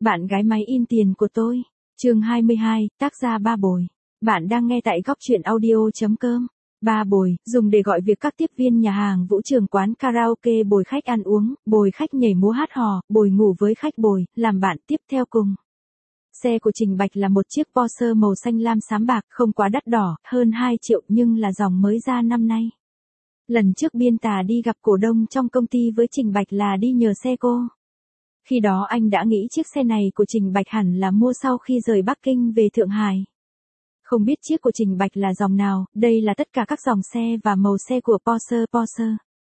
Bạn gái máy in tiền của tôi. Chương 22, tác giả Ba Bồi. Bạn đang nghe tại góc truyện audio.com. Ba Bồi, dùng để gọi việc các tiếp viên nhà hàng, vũ trường, quán karaoke, bồi khách ăn uống, bồi khách nhảy múa hát hò, bồi ngủ với khách, bồi làm bạn tiếp theo cùng. Xe của Trình Bạch là một chiếc Porsche màu xanh lam xám bạc, không quá đắt đỏ, hơn 2 triệu nhưng là dòng mới ra năm nay. Lần trước Biên Tà đi gặp cổ đông trong công ty với Trình Bạch là đi nhờ xe cô. Khi đó anh đã nghĩ chiếc xe này của Trình Bạch hẳn là mua sau khi rời Bắc Kinh về Thượng Hải. Không biết chiếc của Trình Bạch là dòng nào, đây là tất cả các dòng xe và màu xe của Porsche.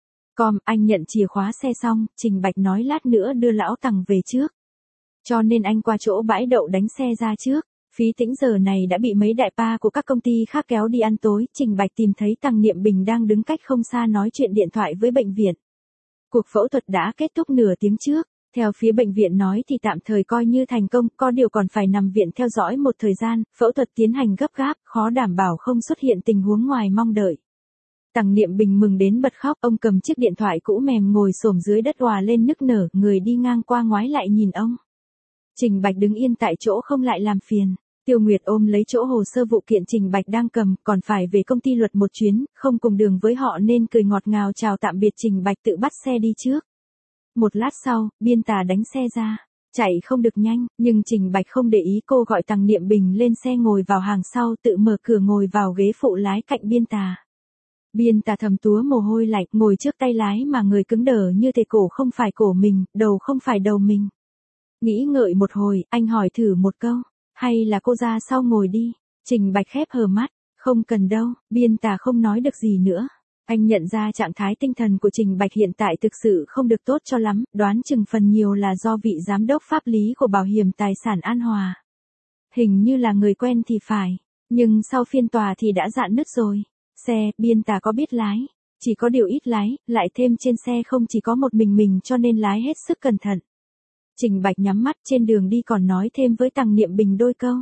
Anh nhận chìa khóa xe xong, Trình Bạch nói lát nữa đưa lão Tằng về trước. Cho nên anh qua chỗ bãi đậu đánh xe ra trước. Phí Tĩnh giờ này đã bị mấy đại pa của các công ty khác kéo đi ăn tối, Trình Bạch tìm thấy Tằng Niệm Bình đang đứng cách không xa nói chuyện điện thoại với bệnh viện. Cuộc phẫu thuật đã kết thúc nửa tiếng trước. Theo phía bệnh viện nói thì tạm thời coi như thành công, có điều còn phải nằm viện theo dõi một thời gian, phẫu thuật tiến hành gấp gáp, khó đảm bảo không xuất hiện tình huống ngoài mong đợi. Tằng Niệm Bình mừng đến bật khóc, ông cầm chiếc điện thoại cũ mềm ngồi xổm dưới đất òa lên nức nở, người đi ngang qua ngoái lại nhìn ông. Trình Bạch đứng yên tại chỗ không lại làm phiền. Tiêu Nguyệt ôm lấy chỗ hồ sơ vụ kiện Trình Bạch đang cầm, còn phải về công ty luật một chuyến, không cùng đường với họ nên cười ngọt ngào chào tạm biệt. Trình Bạch tự bắt xe đi trước. Một lát sau, Biên Tà đánh xe ra. Chạy không được nhanh, nhưng Trình Bạch không để ý, cô gọi Tằng Niệm Bình lên xe ngồi vào hàng sau, tự mở cửa ngồi vào ghế phụ lái cạnh Biên Tà. Biên Tà thầm túa mồ hôi lạnh, ngồi trước tay lái mà người cứng đờ như thể cổ không phải cổ mình, đầu không phải đầu mình. Nghĩ ngợi một hồi, anh hỏi thử một câu, hay là cô ra sau ngồi đi. Trình Bạch khép hờ mắt, không cần đâu. Biên Tà không nói được gì nữa. Anh nhận ra trạng thái tinh thần của Trình Bạch hiện tại thực sự không được tốt cho lắm, đoán chừng phần nhiều là do vị giám đốc pháp lý của Bảo hiểm Tài sản An Hòa. Hình như là người quen thì phải, nhưng sau phiên tòa thì đã rạn nứt rồi. Xe, Biên Tà có biết lái, chỉ có điều ít lái, lại thêm trên xe không chỉ có một mình cho nên lái hết sức cẩn thận. Trình Bạch nhắm mắt, trên đường đi còn nói thêm với Tằng Niệm Bình đôi câu.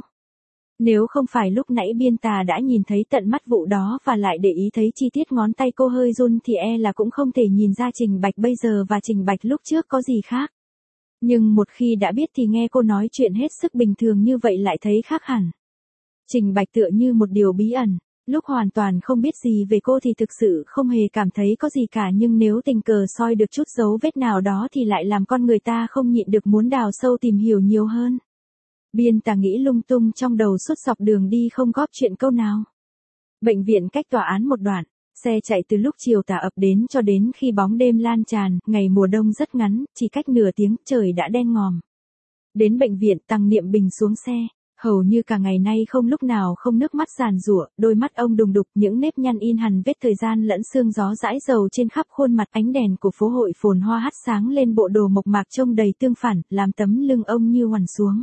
Nếu không phải lúc nãy Biên Tà đã nhìn thấy tận mắt vụ đó và lại để ý thấy chi tiết ngón tay cô hơi run thì là cũng không thể nhìn ra Trình Bạch bây giờ và Trình Bạch lúc trước có gì khác. Nhưng một khi đã biết thì nghe cô nói chuyện hết sức bình thường như vậy lại thấy khác hẳn. Trình Bạch tựa như một điều bí ẩn, lúc hoàn toàn không biết gì về cô thì thực sự không hề cảm thấy có gì cả, nhưng nếu tình cờ soi được chút dấu vết nào đó thì lại làm con người ta không nhịn được muốn đào sâu tìm hiểu nhiều hơn. Biên Tà nghĩ lung tung trong đầu suốt dọc đường đi không góp chuyện câu nào. Bệnh viện cách tòa án một đoạn, xe chạy từ lúc chiều tà ập đến cho đến khi bóng đêm lan tràn, ngày mùa đông rất ngắn, chỉ cách nửa tiếng trời đã đen ngòm. Đến bệnh viện, Tằng Niệm Bình xuống xe, hầu như cả ngày nay không lúc nào không nước mắt giàn giụa, đôi mắt ông đùng đục, những nếp nhăn in hằn vết thời gian lẫn sương gió rãi dầu trên khắp khuôn mặt, ánh đèn của phố hội phồn hoa hắt sáng lên bộ đồ mộc mạc trông đầy tương phản, làm tấm lưng ông như hoàn xuống.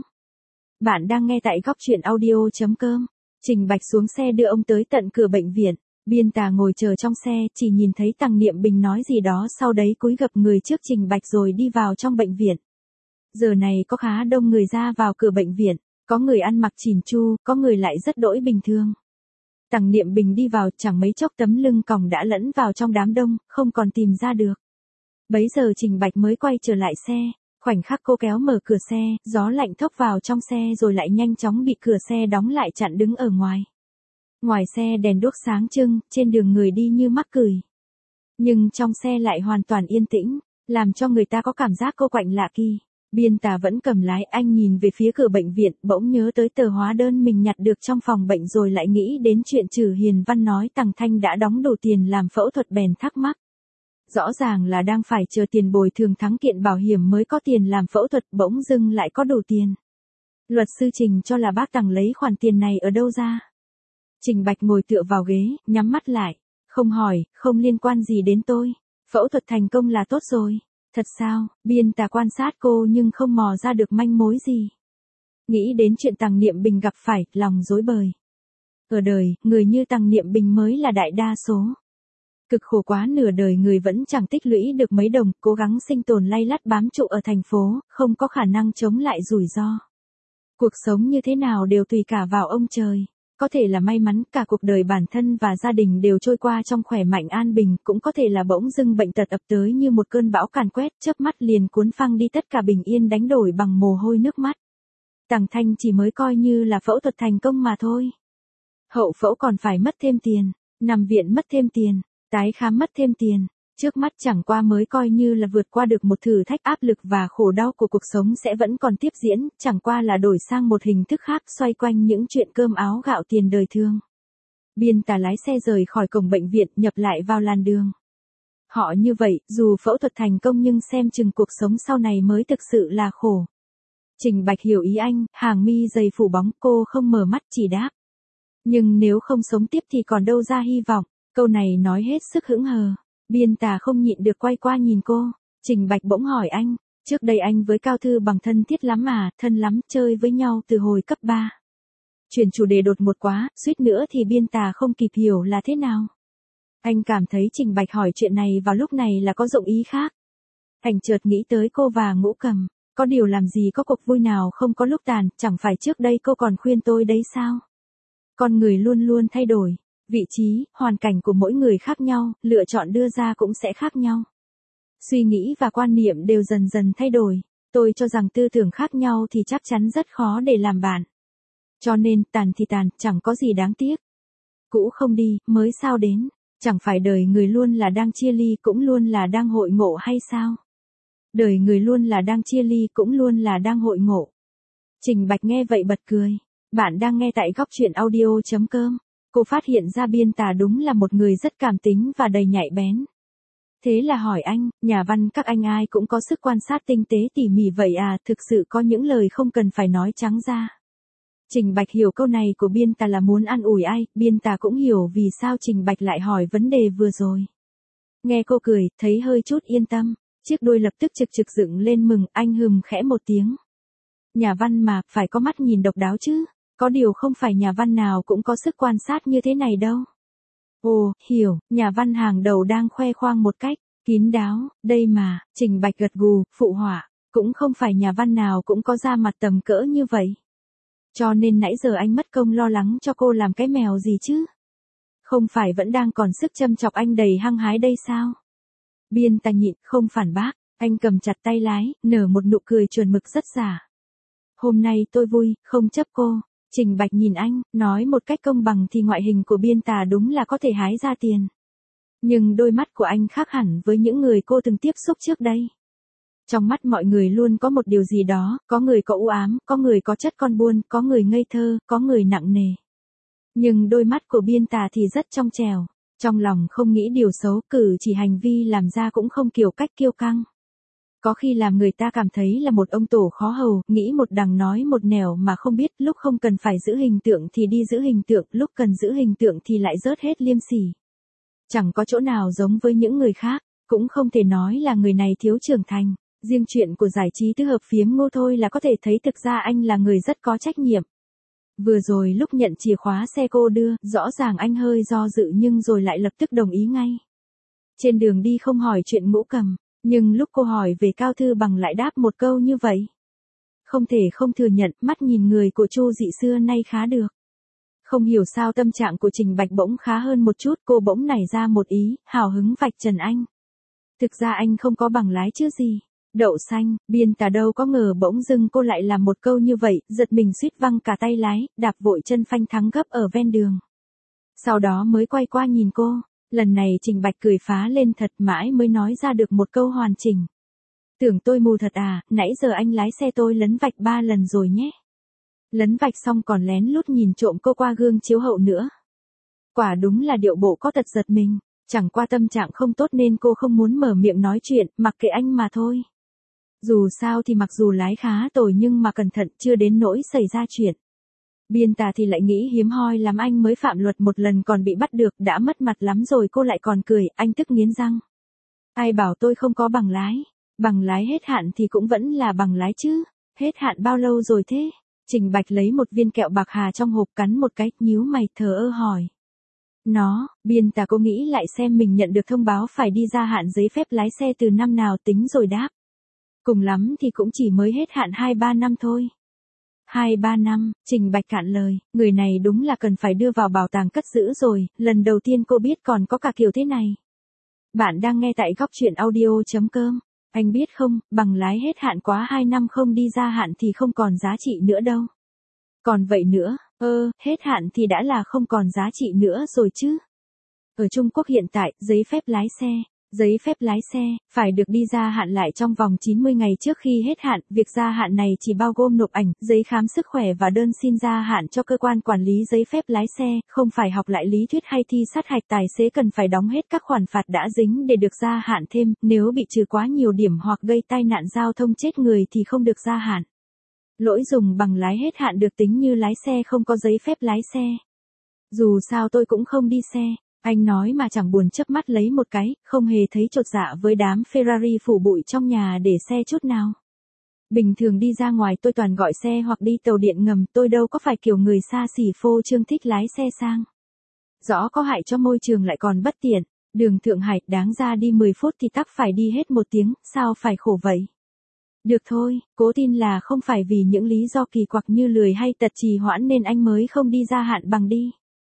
Bạn đang nghe tại góc truyện audio.com. Trình Bạch xuống xe đưa ông tới tận cửa bệnh viện. Biên Tà ngồi chờ trong xe, chỉ nhìn thấy Tằng Niệm Bình nói gì đó, sau đấy cúi gập người trước Trình Bạch rồi đi vào trong bệnh viện. Giờ này có khá đông người ra vào cửa bệnh viện, có người ăn mặc chỉn chu, có người lại rất đỗi bình thường. Tằng Niệm Bình đi vào, chẳng mấy chốc tấm lưng còng đã lẫn vào trong đám đông, không còn tìm ra được. Bấy giờ Trình Bạch mới quay trở lại xe. Khoảnh khắc cô kéo mở cửa xe, gió lạnh thốc vào trong xe rồi lại nhanh chóng bị cửa xe đóng lại chặn đứng ở ngoài. Ngoài xe đèn đuốc sáng trưng, trên đường người đi như mắc cười. Nhưng trong xe lại hoàn toàn yên tĩnh, làm cho người ta có cảm giác cô quạnh lạ kỳ. Biên Tà vẫn cầm lái, anh nhìn về phía cửa bệnh viện, bỗng nhớ tới tờ hóa đơn mình nhặt được trong phòng bệnh rồi lại nghĩ đến chuyện Trử Hiền Văn nói Tằng Thanh đã đóng đủ tiền làm phẫu thuật bèn thắc mắc. Rõ ràng là đang phải chờ tiền bồi thường thắng kiện bảo hiểm mới có tiền làm phẫu thuật, bỗng dưng lại có đủ tiền. Luật sư Trình cho là bác Tằng lấy khoản tiền này ở đâu ra? Trình Bạch ngồi tựa vào ghế, nhắm mắt lại. Không hỏi, không liên quan gì đến tôi. Phẫu thuật thành công là tốt rồi. Thật sao? Biên Tà quan sát cô nhưng không mò ra được manh mối gì. Nghĩ đến chuyện Tằng Niệm Bình gặp phải, lòng rối bời. Ở đời, người như Tằng Niệm Bình mới là đại đa số. Cực khổ quá, nửa đời người vẫn chẳng tích lũy được mấy đồng, cố gắng sinh tồn lay lắt bám trụ ở thành phố, không có khả năng chống lại rủi ro. Cuộc sống như thế nào đều tùy cả vào ông trời. có thể là may mắn cả cuộc đời bản thân và gia đình đều trôi qua trong khỏe mạnh an bình, cũng có thể là bỗng dưng bệnh tật ập tới như một cơn bão càn quét, chớp mắt liền cuốn phăng đi tất cả bình yên đánh đổi bằng mồ hôi nước mắt. Tằng Thanh chỉ mới coi như là phẫu thuật thành công mà thôi. Hậu phẫu còn phải mất thêm tiền, nằm viện mất thêm tiền, tái khám mất thêm tiền. Trước mắt chẳng qua mới coi như là vượt qua được một thử thách, áp lực và khổ đau của cuộc sống sẽ vẫn còn tiếp diễn, chẳng qua là đổi sang một hình thức khác, xoay quanh những chuyện cơm áo gạo tiền đời thường. Biên Tà lái xe rời khỏi cổng bệnh viện, nhập lại vào làn đường. Họ như vậy, dù phẫu thuật thành công nhưng xem chừng cuộc sống sau này mới thực sự là khổ. Trình Bạch hiểu ý anh, hàng mi dày phủ bóng, cô không mở mắt chỉ đáp. Nhưng nếu không sống tiếp thì còn đâu ra hy vọng, câu này nói hết sức hững hờ. Biên Tà không nhịn được quay qua nhìn cô. Trình Bạch bỗng hỏi anh, trước đây anh với Cao Thư Bằng thân thiết lắm à, thân lắm, chơi với nhau từ hồi cấp 3. Chuyển chủ đề đột ngột quá, suýt nữa thì Biên Tà không kịp hiểu là thế nào. Anh cảm thấy Trình Bạch hỏi chuyện này vào lúc này là có dụng ý khác. Anh chợt nghĩ tới cô và Ngũ Cầm, có điều làm gì có cuộc vui nào không có lúc tàn, chẳng phải trước đây cô còn khuyên tôi đấy sao? Con người luôn luôn thay đổi. Vị trí, hoàn cảnh của mỗi người khác nhau, lựa chọn đưa ra cũng sẽ khác nhau. Suy nghĩ và quan niệm đều dần dần thay đổi. Tôi cho rằng tư tưởng khác nhau thì chắc chắn rất khó để làm bạn. Cho nên, tàn thì tàn, chẳng có gì đáng tiếc. Cũ không đi, mới sao đến. Chẳng phải đời người luôn là đang chia ly cũng luôn là đang hội ngộ hay sao? Đời người luôn là đang chia ly cũng luôn là đang hội ngộ. Trình Bạch nghe vậy bật cười. Bạn đang nghe tại góc truyện audio.com. Cô phát hiện ra Biên Tà đúng là một người rất cảm tính và đầy nhạy bén. Thế là hỏi anh, nhà văn các anh ai cũng có sức quan sát tinh tế tỉ mỉ vậy à, thực sự có những lời không cần phải nói trắng ra. Trình Bạch hiểu câu này của Biên Tà là muốn an ủi ai, Biên Tà cũng hiểu vì sao Trình Bạch lại hỏi vấn đề vừa rồi. Nghe cô cười, thấy hơi chút yên tâm, chiếc đuôi lập tức trực trực dựng lên mừng, anh hừm khẽ một tiếng. Nhà văn mà, phải có mắt nhìn độc đáo chứ. Có điều không phải nhà văn nào cũng có sức quan sát như thế này đâu. Ồ, hiểu, nhà văn hàng đầu đang khoe khoang một cách kín đáo, đây mà, Trình Bạch gật gù, phụ họa, cũng không phải nhà văn nào cũng có ra mặt tầm cỡ như vậy. Cho nên nãy giờ anh mất công lo lắng cho cô làm cái mèo gì chứ? Không phải vẫn đang còn sức châm chọc anh đầy hăng hái đây sao? Biên Tà nhịn, không phản bác, anh cầm chặt tay lái, nở một nụ cười chuẩn mực rất giả. Hôm nay tôi vui, không chấp cô. Trình Bạch nhìn anh, nói một cách công bằng thì ngoại hình của Biên Tà đúng là có thể hái ra tiền. Nhưng đôi mắt của anh khác hẳn với những người cô từng tiếp xúc trước đây. Trong mắt mọi người luôn có một điều gì đó, có người có u ám, có người có chất con buôn, có người ngây thơ, có người nặng nề. Nhưng đôi mắt của Biên Tà thì rất trong trẻo, trong lòng không nghĩ điều xấu, cử chỉ hành vi làm ra cũng không kiểu cách kiêu căng. Có khi làm người ta cảm thấy là một ông tổ khó hầu, nghĩ một đằng nói một nẻo mà không biết, lúc không cần phải giữ hình tượng thì đi giữ hình tượng, lúc cần giữ hình tượng thì lại rớt hết liêm sỉ. Chẳng có chỗ nào giống với những người khác, cũng không thể nói là người này thiếu trưởng thành. Riêng chuyện của giải trí tứ hợp phiếm Ngô thôi là có thể thấy thực ra anh là người rất có trách nhiệm. Vừa rồi lúc nhận chìa khóa xe cô đưa, rõ ràng anh hơi do dự nhưng rồi lại lập tức đồng ý ngay. Trên đường đi không hỏi chuyện Ngũ Cầm. Nhưng lúc cô hỏi về Cao Thư Bằng lại đáp một câu như vậy. Không thể không thừa nhận, mắt nhìn người của Chu Dị xưa nay khá được. Không hiểu sao tâm trạng của Trình Bạch bỗng khá hơn một chút, cô bỗng nảy ra một ý, hào hứng vạch trần anh. Thực ra anh không có bằng lái chứ gì. Đậu xanh, Biên Tà đâu có ngờ bỗng dưng cô lại làm một câu như vậy, giật mình suýt văng cả tay lái, đạp vội chân phanh thắng gấp ở ven đường. Sau đó mới quay qua nhìn cô. Lần này Trình Bạch cười phá lên thật, mãi mới nói ra được một câu hoàn chỉnh. Tưởng tôi mù thật à, nãy giờ anh lái xe tôi lấn vạch 3 lần rồi nhé. Lấn vạch xong còn lén lút nhìn trộm cô qua gương chiếu hậu nữa. Quả đúng là điệu bộ có tật giật mình, chẳng qua tâm trạng không tốt nên cô không muốn mở miệng nói chuyện, mặc kệ anh mà thôi. Dù sao thì mặc dù lái khá tồi nhưng mà cẩn thận chưa đến nỗi xảy ra chuyện. Biên Tà thì lại nghĩ hiếm hoi lắm, anh mới phạm luật một lần còn bị bắt được, đã mất mặt lắm rồi cô lại còn cười, anh tức nghiến răng. Ai bảo tôi không có bằng lái hết hạn thì cũng vẫn là bằng lái chứ, hết hạn bao lâu rồi thế? Trình Bạch lấy một viên kẹo bạc hà trong hộp cắn một cái, nhíu mày thờ ơ hỏi. Biên Tà cô nghĩ lại xem mình nhận được thông báo phải đi gia hạn giấy phép lái xe từ năm nào tính rồi đáp. Cùng lắm thì cũng chỉ mới hết hạn 2-3 năm thôi. 2-3 năm, Trình Bạch cạn lời, người này đúng là cần phải đưa vào bảo tàng cất giữ rồi, lần đầu tiên cô biết còn có cả kiểu thế này. Bạn đang nghe tại góc truyện audio.com. Anh biết không, bằng lái hết hạn quá 2 năm không đi gia hạn thì không còn giá trị nữa đâu. Còn vậy nữa, hết hạn thì đã là không còn giá trị nữa rồi chứ. Ở Trung Quốc hiện tại, giấy phép lái xe, phải được đi gia hạn lại trong vòng 90 ngày trước khi hết hạn, việc gia hạn này chỉ bao gồm nộp ảnh, giấy khám sức khỏe và đơn xin gia hạn cho cơ quan quản lý giấy phép lái xe, không phải học lại lý thuyết hay thi sát hạch tài xế cần phải đóng hết các khoản phạt đã dính để được gia hạn thêm, nếu bị trừ quá nhiều điểm hoặc gây tai nạn giao thông chết người thì không được gia hạn. Lỗi dùng bằng lái hết hạn được tính như lái xe không có giấy phép lái xe. Dù sao tôi cũng không đi xe. Anh nói mà chẳng buồn chớp mắt lấy một cái, không hề thấy chột dạ với đám Ferrari phủ bụi trong nhà để xe chút nào. Bình thường đi ra ngoài tôi toàn gọi xe hoặc đi tàu điện ngầm, tôi đâu có phải kiểu người xa xỉ phô trương thích lái xe sang. Rõ có hại cho môi trường lại còn bất tiện, đường Thượng Hải đáng ra đi 10 phút thì tắc phải đi hết 1 tiếng, sao phải khổ vậy? Được thôi, cố tin là không phải vì những lý do kỳ quặc như lười hay tật trì hoãn nên anh mới không đi gia hạn bằng đi.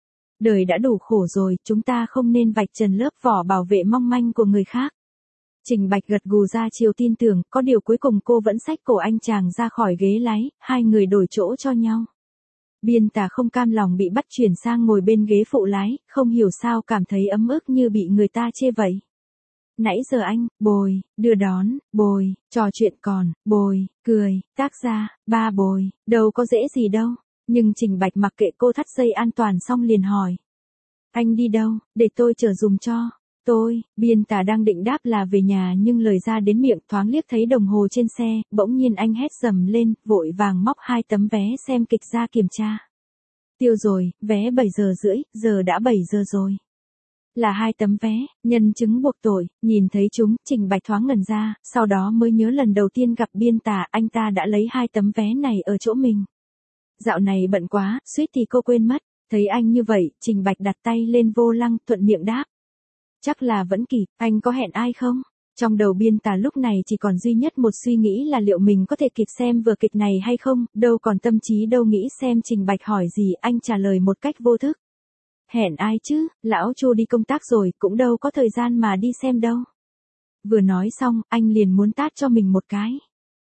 Đời đã đủ khổ rồi, chúng ta không nên vạch trần lớp vỏ bảo vệ mong manh của người khác. Trình Bạch gật gù ra chiều tin tưởng, có điều cuối cùng cô vẫn xách cổ anh chàng ra khỏi ghế lái, hai người đổi chỗ cho nhau. Biên Tà không cam lòng bị bắt chuyển sang ngồi bên ghế phụ lái, không hiểu sao cảm thấy ấm ức như bị người ta chê vậy. Nãy giờ anh, bồi, đưa đón, bồi, trò chuyện còn, bồi, cười, tác gia, ba bồi, đâu có dễ gì đâu. Nhưng Trình Bạch mặc kệ cô thắt dây an toàn xong liền hỏi. Anh đi đâu, để tôi chở dùm cho. Biên Tà đang định đáp là về nhà nhưng lời ra đến miệng thoáng liếc thấy đồng hồ trên xe, bỗng nhiên anh hét dầm lên, vội vàng móc 2 tấm vé xem kịch ra kiểm tra. Tiêu rồi, vé 7 giờ rưỡi, giờ đã 7 giờ rồi. Là 2 tấm vé, nhân chứng buộc tội, nhìn thấy chúng, Trình Bạch thoáng ngẩn ra, sau đó mới nhớ lần đầu tiên gặp Biên Tà, anh ta đã lấy 2 tấm vé này ở chỗ mình. Dạo này bận quá, suýt thì cô quên mất, thấy anh như vậy, Trình Bạch đặt tay lên vô lăng, thuận miệng đáp. Chắc là vẫn kịp, anh có hẹn ai không? Trong đầu Biên Tà lúc này chỉ còn duy nhất một suy nghĩ là liệu mình có thể kịp xem vừa kịch này hay không, đâu còn tâm trí đâu nghĩ xem Trình Bạch hỏi gì, anh trả lời một cách vô thức. Hẹn ai chứ, lão Chu đi công tác rồi, cũng đâu có thời gian mà đi xem đâu. Vừa nói xong, anh liền muốn tát cho mình một cái.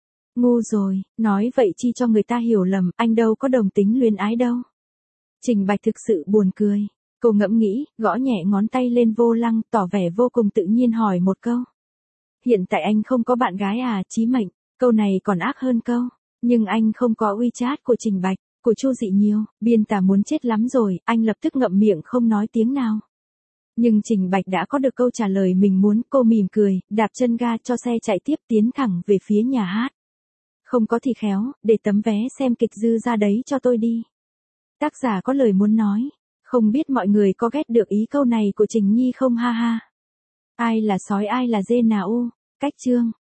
Ngu rồi, nói vậy chi cho người ta hiểu lầm, anh đâu có đồng tính luyến ái đâu. Trình Bạch thực sự buồn cười. Cô ngẫm nghĩ, gõ nhẹ ngón tay lên vô lăng, tỏ vẻ vô cùng tự nhiên hỏi một câu. Hiện tại anh không có bạn gái à, Chí Mệnh, câu này còn ác hơn câu. Nhưng anh không có WeChat của Trình Bạch, của Chu Dị Nhiêu, Biên Tà muốn chết lắm rồi, anh lập tức ngậm miệng không nói tiếng nào. Nhưng Trình Bạch đã có được câu trả lời mình muốn, cô mỉm cười, đạp chân ga cho xe chạy tiếp tiến thẳng về phía nhà hát. Không có thì khéo, để tấm vé xem kịch dư ra đấy cho tôi đi. Tác giả có lời muốn nói. Không biết mọi người có ghét được ý câu này của Trình Nhi không ha ha. Ai là sói ai là dê nào u. Cách chương.